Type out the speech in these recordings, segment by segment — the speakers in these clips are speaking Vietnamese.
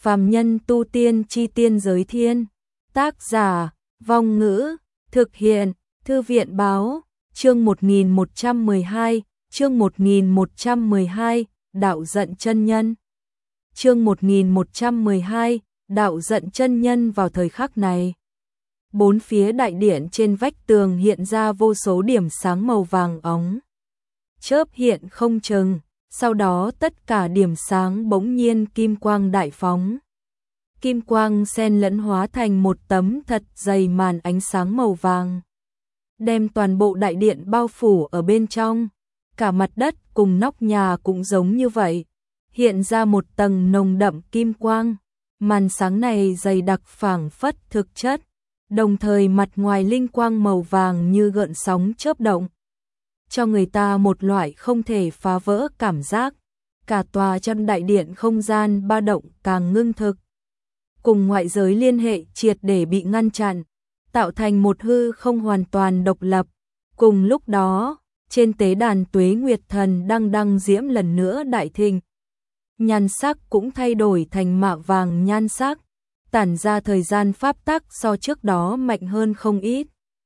Phàm nhân tu tiên chi tiên giới thiên. Tác giả, Vong Ngữ, thực hiện, Thư viện báo, chương 1112, chương 1112, đạo giận chân nhân. Chương 1112, đạo giận chân nhân. Vào thời khắc này, bốn phía đại điện trên vách tường hiện ra vô số điểm sáng màu vàng óng. Chớp hiện không chừng, sau đó tất cả điểm sáng bỗng nhiên kim quang đại phóng. Kim quang xen lẫn hóa thành một tấm thật dày màn ánh sáng màu vàng, đem toàn bộ đại điện bao phủ ở bên trong. Cả mặt đất cùng nóc nhà cũng giống như vậy, hiện ra một tầng nồng đậm kim quang. Màn sáng này dày đặc phảng phất thực chất, đồng thời mặt ngoài linh quang màu vàng như gợn sóng chớp động, cho người ta một loại không thể phá vỡ cảm giác. Cả tòa trong đại điện không gian ba động càng ngưng thực, cùng ngoại giới liên hệ triệt để bị ngăn chặn, tạo thành một hư không hoàn toàn độc lập. Cùng lúc đó, trên tế đàn Tuế Nguyệt Thần đăng diễm lần nữa đại thịnh, nhan sắc cũng thay đổi thành mạ vàng nhan sắc, tản ra thời gian pháp tắc so trước đó mạnh hơn không ít.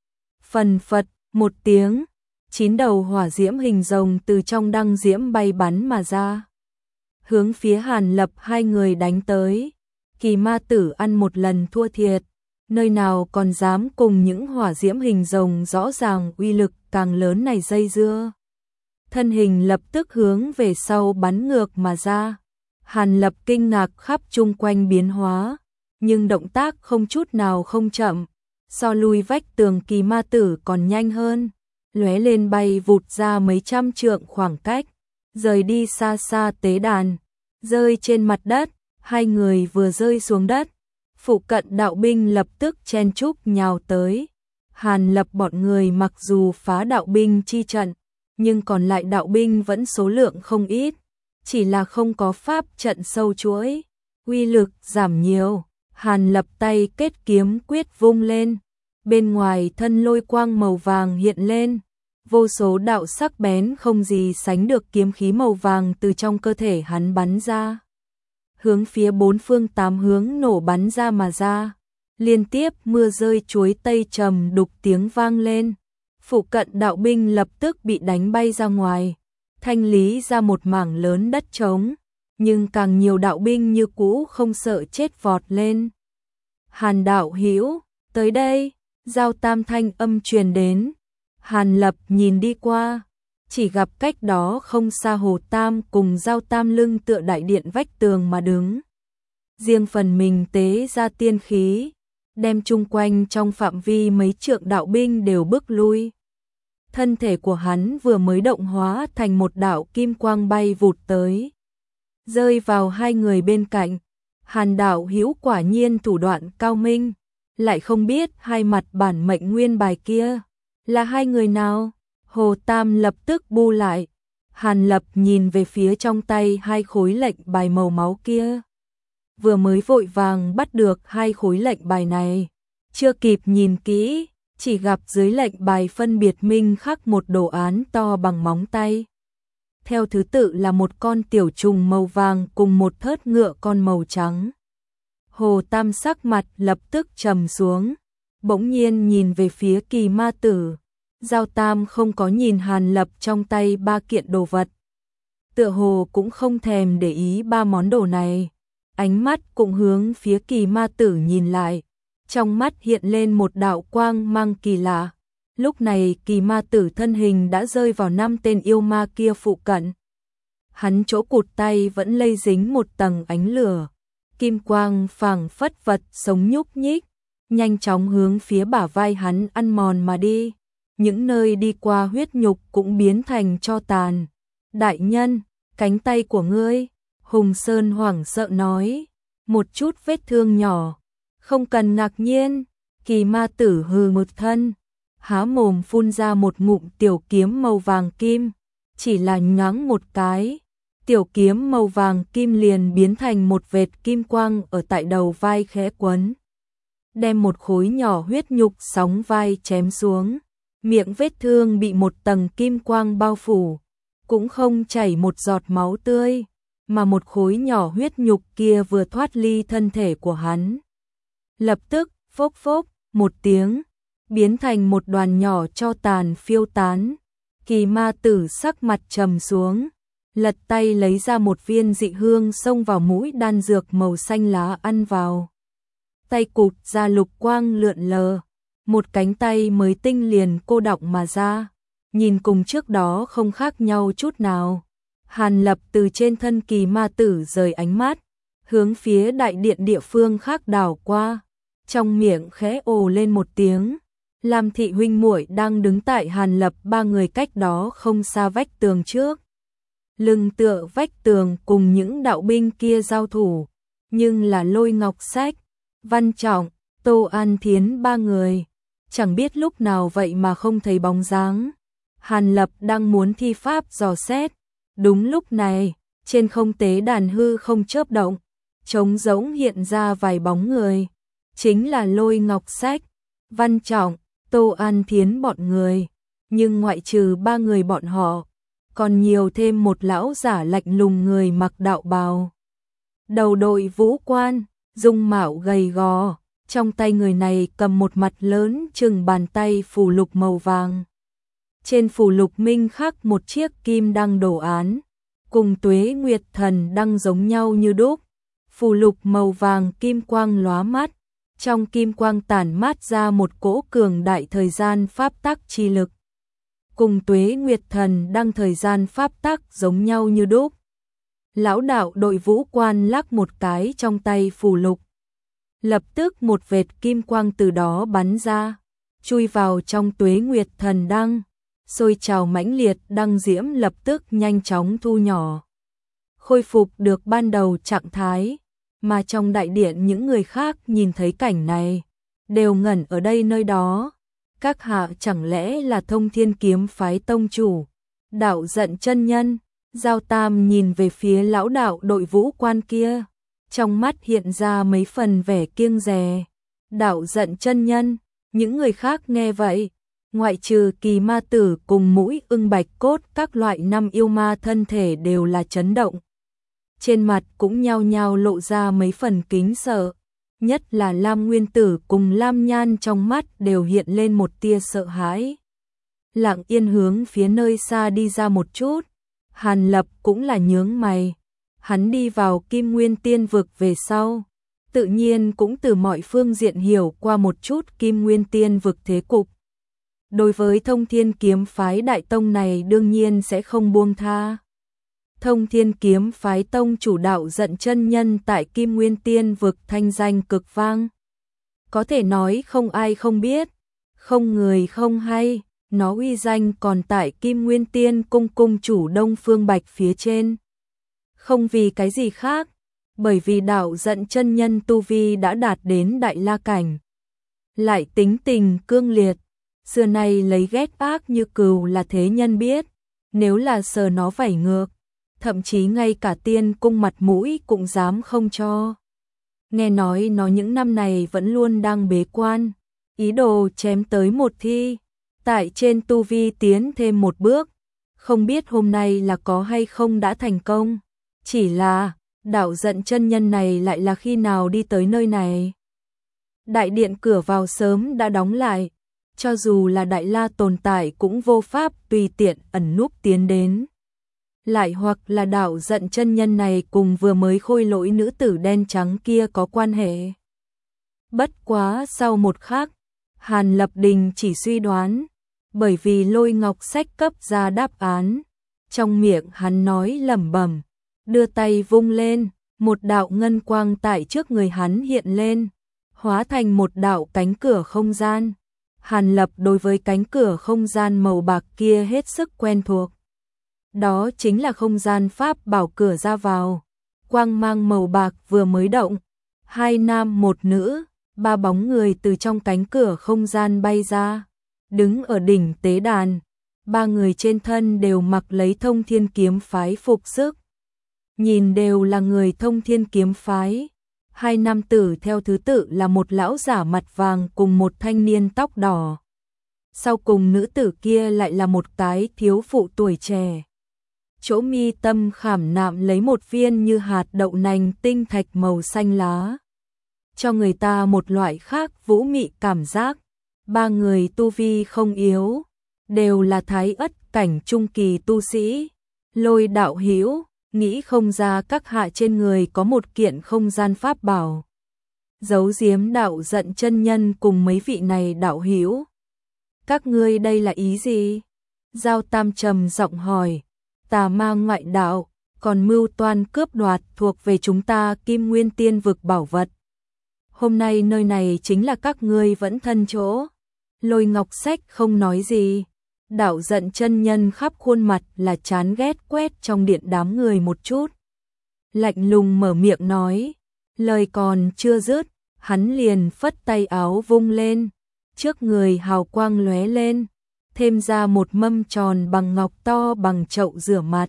Phần phật một tiếng, 9 đầu hỏa diễm hình rồng từ trong đăng diễm bay bắn mà ra, hướng phía Hàn Lập hai người đánh tới. Kỳ ma tử ăn một lần thua thiệt, nơi nào còn dám cùng những hỏa diễm hình rồng rõ ràng uy lực càng lớn này dây dưa. Thân hình lập tức hướng về sau bắn ngược mà ra. Hàn Lập kinh ngạc khắp chung quanh biến hóa, nhưng động tác không chút nào không chậm, so lui vách tường kỳ ma tử còn nhanh hơn, lóe lên bay vụt ra mấy trăm trượng khoảng cách, rời đi xa xa tế đàn, rơi trên mặt đất. Hai người vừa rơi xuống đất, phụ cận đạo binh lập tức chen chúc nhào tới. Hàn Lập bọn người mặc dù phá đạo binh chi trận, nhưng còn lại đạo binh vẫn số lượng không ít, chỉ là không có pháp trận sâu chuỗi, uy lực giảm nhiều. Hàn Lập tay kết kiếm quyết vung lên, bên ngoài thân lôi quang màu vàng hiện lên, vô số đạo sắc bén không gì sánh được kiếm khí màu vàng từ trong cơ thể hắn bắn ra, hướng phía bốn phương tám hướng nổ bắn ra mà ra. Liên tiếp mưa rơi chuối tây trầm đục tiếng vang lên, phụ cận đạo binh lập tức bị đánh bay ra ngoài, thanh lý ra một mảng lớn đất trống, nhưng càng nhiều đạo binh như cũ không sợ chết vọt lên. Hàn đạo hữu, tới đây, Giao Tam thanh âm truyền đến. Hàn Lập nhìn đi qua, chỉ gặp cách đó không xa Hồ Tam cùng Giao Tam lưng tựa đại điện vách tường mà đứng. Riêng phần mình tế ra tiên khí, đem chung quanh trong phạm vi mấy trượng đạo binh đều bước lui. Thân thể của hắn vừa mới động hóa thành một đạo kim quang bay vụt tới, rơi vào hai người bên cạnh. Hàn đạo hữu quả nhiên thủ đoạn cao minh, lại không biết hai mặt bản mệnh nguyên bài kia là hai người nào. Hồ Tam lập tức bu lại. Hàn Lập nhìn về phía trong tay hai khối lệnh bài màu máu kia, vừa mới vội vàng bắt được hai khối lệnh bài này, chưa kịp nhìn kỹ, chỉ gặp dưới lệnh bài phân biệt minh khắc một đồ án to bằng móng tay. Theo thứ tự là một con tiểu trùng màu vàng cùng một thớt ngựa con màu trắng. Hồ Tam sắc mặt lập tức trầm xuống, bỗng nhiên nhìn về phía kỳ ma tử. Giao Tam không có nhìn Hàn Lập trong tay ba kiện đồ vật, tựa hồ cũng không thèm để ý ba món đồ này, ánh mắt cũng hướng phía kỳ ma tử nhìn lại, trong mắt hiện lên một đạo quang mang kỳ lạ. Lúc này kỳ ma tử thân hình đã rơi vào 5 tên yêu ma kia phụ cận, hắn chỗ cụt tay vẫn lây dính một tầng ánh lửa, kim quang phảng phất vật sống nhúc nhích, nhanh chóng hướng phía bả vai hắn ăn mòn mà đi. Những nơi đi qua huyết nhục cũng biến thành tro tàn. Đại nhân, cánh tay của ngươi, Hùng Sơn hoảng sợ nói, một chút vết thương nhỏ, không cần ngạc nhiên. Kỳ ma tử hừ một thân, há mồm phun ra một ngụm tiểu kiếm màu vàng kim, chỉ là nhoáng một cái, tiểu kiếm màu vàng kim liền biến thành một vệt kim quang ở tại đầu vai khẽ quấn, đem một khối nhỏ huyết nhục sóng vai chém xuống. Miệng vết thương bị một tầng kim quang bao phủ, cũng không chảy một giọt máu tươi. mà một khối nhỏ huyết nhục kia vừa thoát ly thân thể của hắn. Lập tức, phốc phốc, một tiếng, biến thành một đoàn nhỏ tro tàn phiêu tán. Kỳ ma tử sắc mặt trầm xuống, lật tay lấy ra một viên dị hương xông vào mũi đan dược màu xanh lá ăn vào. Tay cụt ra lục quang lượn lờ, một cánh tay mới tinh liền cô đọng mà ra, nhìn cùng trước đó không khác nhau chút nào. Hàn Lập từ trên thân kỳ ma tử rời ánh mắt, hướng phía đại điện địa phương khác đảo qua, trong miệng khẽ ồ lên một tiếng. Lam thị huynh muội đang đứng tại Hàn Lập ba người cách đó không xa vách tường trước. Lưng tựa vách tường cùng những đạo binh kia giao thủ, nhưng là Lôi Ngọc Sách, Văn Trọng, Tô An Thiến ba người, chẳng biết lúc nào vậy mà không thấy bóng dáng. Hàn Lập đang muốn thi pháp dò xét, đúng lúc này, trên không tế đàn hư không chớp động, trống rỗng hiện ra vài bóng người, chính là Lôi Ngọc Sách, Văn Trọng, Tô An Thiến bọn người, nhưng ngoại trừ ba người bọn họ, còn nhiều thêm một lão giả lạnh lùng người mặc đạo bào. Đầu đội vũ quan, dung mạo gầy gò, trong tay người này cầm một mặt lớn chừng bàn tay phù lục màu vàng. Trên phù lục minh khắc một chiếc kim đăng đồ án, cùng Tuế Nguyệt Thần đăng giống nhau như đúc. Phù lục màu vàng kim quang lóa mắt, trong kim quang tản mát ra một cỗ cường đại thời gian pháp tắc chi lực. Cùng Tuế Nguyệt Thần đăng thời gian pháp tắc giống nhau như đúc. Lão đạo đội vũ quan lắc một cái trong tay phù lục. Lập tức một vệt kim quang từ đó bắn ra, chui vào trong Tuế Nguyệt Thần đăng, sôi trào mãnh liệt, đăng diễm lập tức nhanh chóng thu nhỏ, khôi phục được ban đầu trạng thái. Mà trong đại điện những người khác nhìn thấy cảnh này, đều ngẩn ở đây nơi đó. Các hạ chẳng lẽ là Thông Thiên Kiếm phái tông chủ, Đạo Giận chân nhân? Giao Tam nhìn về phía lão đạo đội vũ quan kia, trong mắt hiện ra mấy phần vẻ kiêng dè. Đạo Giận chân nhân, những người khác nghe vậy, ngoại trừ Kỳ ma tử cùng Mũi Ưng Bạch Cốt, các loại năm yêu ma thân thể đều là chấn động. Trên mặt cũng nhao nhao lộ ra mấy phần kính sợ, nhất là Lam Nguyên Tử cùng Lam Nhan trong mắt đều hiện lên một tia sợ hãi. Lặng yên hướng phía nơi xa đi ra một chút, Hàn Lập cũng là nhướng mày. Hắn đi vào Kim Nguyên Tiên vực về sau, tự nhiên cũng từ mọi phương diện hiểu qua một chút Kim Nguyên Tiên vực thế cục. Đối với Thông Thiên Kiếm phái đại tông này đương nhiên sẽ không buông tha. Thông Thiên Kiếm phái tông chủ Đạo Giận chân nhân tại Kim Nguyên Tiên vực thanh danh cực vang. Có thể nói không ai không biết, không người không hay, nó uy danh còn tại Kim Nguyên Tiên cung cung chủ Đông Phương Bạch phía trên. Không vì cái gì khác, bởi vì Đạo Giận chân nhân tu vi đã đạt đến đại la cảnh. Lại tính tình cương liệt, xưa nay lấy ghét ác như cừu là thế nhân biết, nếu là sờ nó vảy ngược, thậm chí ngay cả tiên cung mặt mũi cũng dám không cho. Nghe nói nó những năm này vẫn luôn đang bế quan, ý đồ chém tới một thi, tại trên tu vi tiến thêm một bước, không biết hôm nay là có hay không đã thành công. Chỉ là, Đạo Giận chân nhân này lại là khi nào đi tới nơi này? Đại điện cửa vào sớm đã đóng lại, cho dù là Đại La tồn tại cũng vô pháp tùy tiện ẩn núp tiến đến. Lại hoặc là Đạo Giận chân nhân này cùng vừa mới khôi lỗi nữ tử đen trắng kia có quan hệ. Bất quá sau một khắc, Hàn Lập Đình chỉ suy đoán, bởi vì Lôi Ngọc Sách cấp ra đáp án. Trong miệng hắn nói lẩm bẩm, đưa tay vung lên, một đạo ngân quang tại trước người hắn hiện lên, hóa thành một đạo cánh cửa không gian. Hàn Lập đối với cánh cửa không gian màu bạc kia hết sức quen thuộc. Đó chính là không gian pháp bảo cửa ra vào. Quang mang màu bạc vừa mới động, hai nam một nữ, ba bóng người từ trong cánh cửa không gian bay ra, đứng ở đỉnh tế đàn. Ba người trên thân đều mặc lấy Thông Thiên Kiếm phái phục sức, nhìn đều là người Thông Thiên Kiếm phái. Hai nam tử theo thứ tự là một lão giả mặt vàng cùng một thanh niên tóc đỏ. Sau cùng nữ tử kia lại là một cái thiếu phụ tuổi trẻ. chỗ mi tâm khảm nạm lấy một viên như hạt đậu nành tinh thạch màu xanh lá, cho người ta một loại khác vũ mị cảm giác. Ba người tu vi không yếu, đều là thái ất cảnh trung kỳ tu sĩ. Lôi đạo hữu, nghĩ không ra các hạ trên người có một kiện không gian pháp bảo. Giấu giếm đạo giận chân nhân cùng mấy vị này đạo hữu. Các ngươi đây là ý gì? Giao Tam trầm giọng hỏi. Tà ma ngoại đạo, còn mưu toan cướp đoạt thuộc về chúng ta Kim Nguyên Tiên vực bảo vật. Hôm nay nơi này chính là các ngươi vẫn thân chỗ. Lôi Ngọc Sách không nói gì. Đạo giận chân nhân khắp khuôn mặt là chán ghét quét trong điện đám người một chút. Lạnh lùng mở miệng nói. Lời còn chưa dứt, hắn liền phất tay áo vung lên. Trước người hào quang lóe lên, thêm ra một mâm tròn bằng ngọc to bằng chậu rửa mặt.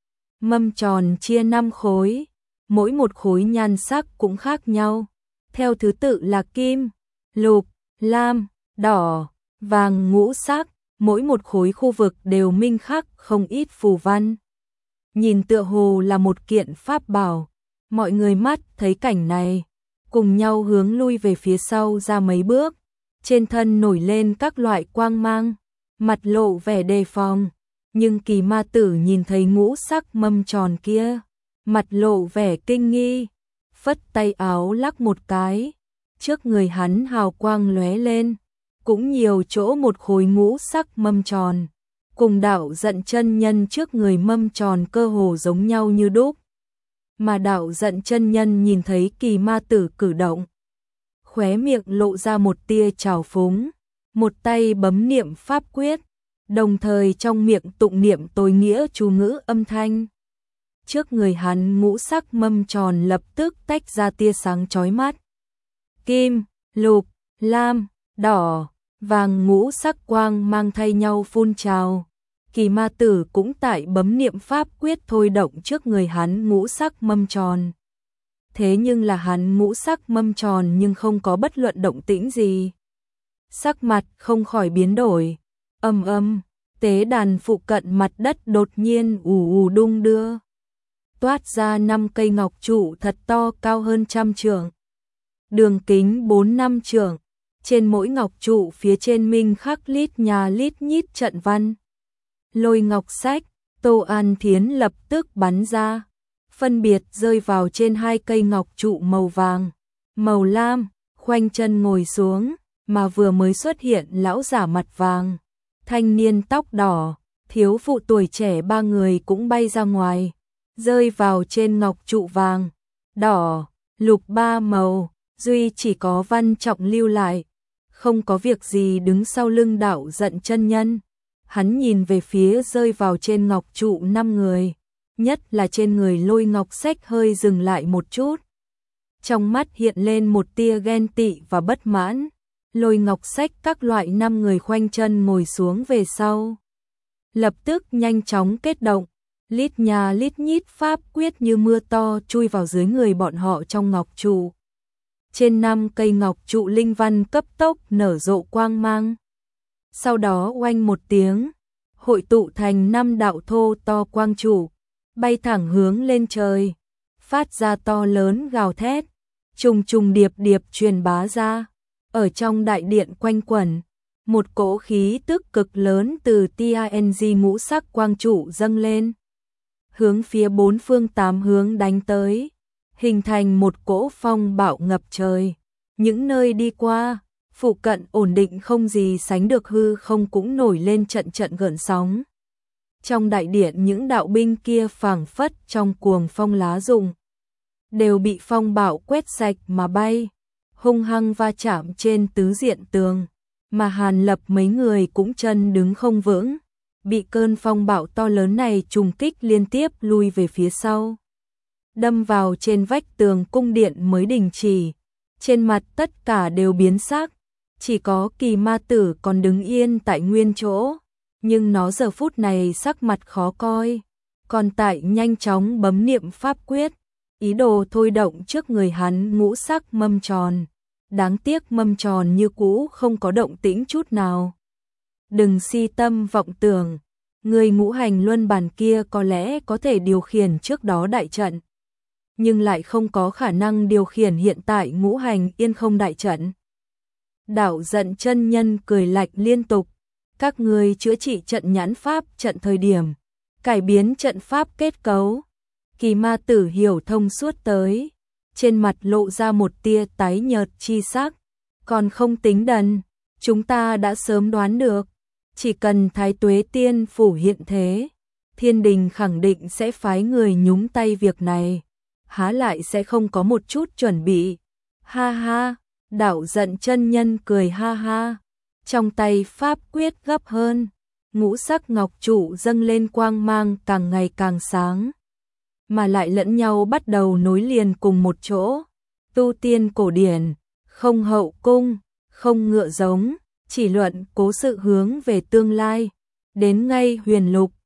Mâm tròn chia 5 khối, mỗi một khối nhan sắc cũng khác nhau, theo thứ tự là kim, lục, lam, đỏ, vàng ngũ sắc, mỗi một khối khu vực đều minh khắc không ít phù văn. Nhìn tựa hồ là một kiện pháp bảo, mọi người mắt thấy cảnh này, cùng nhau hướng lui về phía sau ra mấy bước, trên thân nổi lên các loại quang mang, mặt lộ vẻ đề phòng. Nhưng Kỳ Ma Tử nhìn thấy ngũ sắc mâm tròn kia, mặt lộ vẻ kinh nghi, phất tay áo lắc một cái, trước người hắn hào quang lóe lên, cũng nhiều chỗ một khối ngũ sắc mâm tròn, cùng đạo giận chân nhân trước người mâm tròn cơ hồ giống nhau như đúc. Mà đạo giận chân nhân nhìn thấy Kỳ Ma Tử cử động, khóe miệng lộ ra một tia trào phúng, một tay bấm niệm pháp quyết, đồng thời trong miệng tụng niệm tối nghĩa chú ngữ âm thanh. Trước người hắn ngũ sắc mâm tròn lập tức tách ra tia sáng chói mắt. Kim, lục, lam, đỏ, vàng ngũ sắc quang mang thay nhau phun trào. Kỳ Ma Tử cũng tại bấm niệm pháp quyết thôi động trước người hắn ngũ sắc mâm tròn. Thế nhưng là hắn ngũ sắc mâm tròn nhưng không có bất luận động tĩnh gì. Sắc mặt không khỏi biến đổi. Ầm ầm, tế đàn phụ cận mặt đất đột nhiên ù ù đung đưa. Toát ra 5 cây ngọc trụ thật to cao hơn 100 trượng. Đường kính 4-5 trượng, trên mỗi ngọc trụ phía trên minh khắc lít nhà lít nhít trận văn. Lôi Ngọc Sách, Tô An Thiến lập tức bắn ra, phân biệt rơi vào trên 2 cây ngọc trụ màu vàng, màu lam, khoanh chân ngồi xuống, mà vừa mới xuất hiện lão giả mặt vàng, thanh niên tóc đỏ, thiếu phụ tuổi trẻ 3 người cũng bay ra ngoài, rơi vào trên ngọc trụ vàng, đỏ, lục 3 màu, duy chỉ có Văn Trọng lưu lại, không có việc gì đứng sau lưng đạo giận chân nhân. Hắn nhìn về phía rơi vào trên ngọc trụ 5 người, nhất là trên người Lôi Ngọc Sách hơi dừng lại một chút. Trong mắt hiện lên một tia ghen tị và bất mãn. Lôi Ngọc Sách các loại 5 người khoanh chân ngồi xuống về sau. Lập tức nhanh chóng kết động, lít nhà lít nhít pháp quyết như mưa to chui vào dưới người bọn họ trong ngọc trụ. Trên 5 cây ngọc trụ linh văn cấp tốc nở rộ quang mang. Sau đó oanh một tiếng, hội tụ thành 5 đạo thô to quang trụ, bay thẳng hướng lên trời, phát ra to lớn gào thét, trùng trùng điệp điệp truyền bá ra. Ở trong đại điện quanh quẩn, một cỗ khí tức cực lớn từ TNG ngũ sắc quang trụ dâng lên, hướng phía 4 phương 8 hướng đánh tới, hình thành một cỗ phong bạo ngập trời. Những nơi đi qua, phụ cận ổn định không gì sánh được hư không cũng nổi lên trận trận gợn sóng. Trong đại điện những đạo binh kia phảng phất trong cuồng phong lá rụng, đều bị phong bạo quét sạch mà bay, hung hăng va chạm trên tứ diện tường, mà Hàn Lập mấy người cũng chân đứng không vững, bị cơn phong bạo to lớn này trùng kích liên tiếp lui về phía sau. Đâm vào trên vách tường cung điện mới đình chỉ, trên mặt tất cả đều biến sắc. Chỉ có Kỳ Ma Tử còn đứng yên tại nguyên chỗ, nhưng nó giờ phút này sắc mặt khó coi, còn tại nhanh chóng bấm niệm pháp quyết, ý đồ thôi động trước người hắn ngũ sắc mâm tròn. Đáng tiếc mâm tròn như cũ không có động tĩnh chút nào. Đừng si tâm vọng tưởng, Người ngũ hành luân bản kia có lẽ có thể điều khiển trước đó đại trận, nhưng lại không có khả năng điều khiển hiện tại ngũ hành yên không đại trận. Đạo Giận chân nhân cười lạnh liên tục, các ngươi chữa trị trận nhãn pháp trận thời điểm, cải biến trận pháp kết cấu. Kỳ Ma Tử hiểu thông suốt tới, trên mặt lộ ra một tia tái nhợt chi sắc, còn không tính đần, chúng ta đã sớm đoán được, chỉ cần Thái Tuế Tiên phủ hiện thế, Thiên Đình khẳng định sẽ phái người nhúng tay việc này, há lại sẽ không có một chút chuẩn bị. Ha ha, Đạo Giận chân nhân cười ha ha, trong tay pháp quyết gấp hơn, ngũ sắc ngọc trụ dâng lên quang mang càng ngày càng sáng, mà lại lẫn nhau bắt đầu nối liền cùng một chỗ. Tu tiên cổ điển, không hậu cung, không ngựa giống, chỉ luận cố sự hướng về tương lai, đến ngay huyền lục,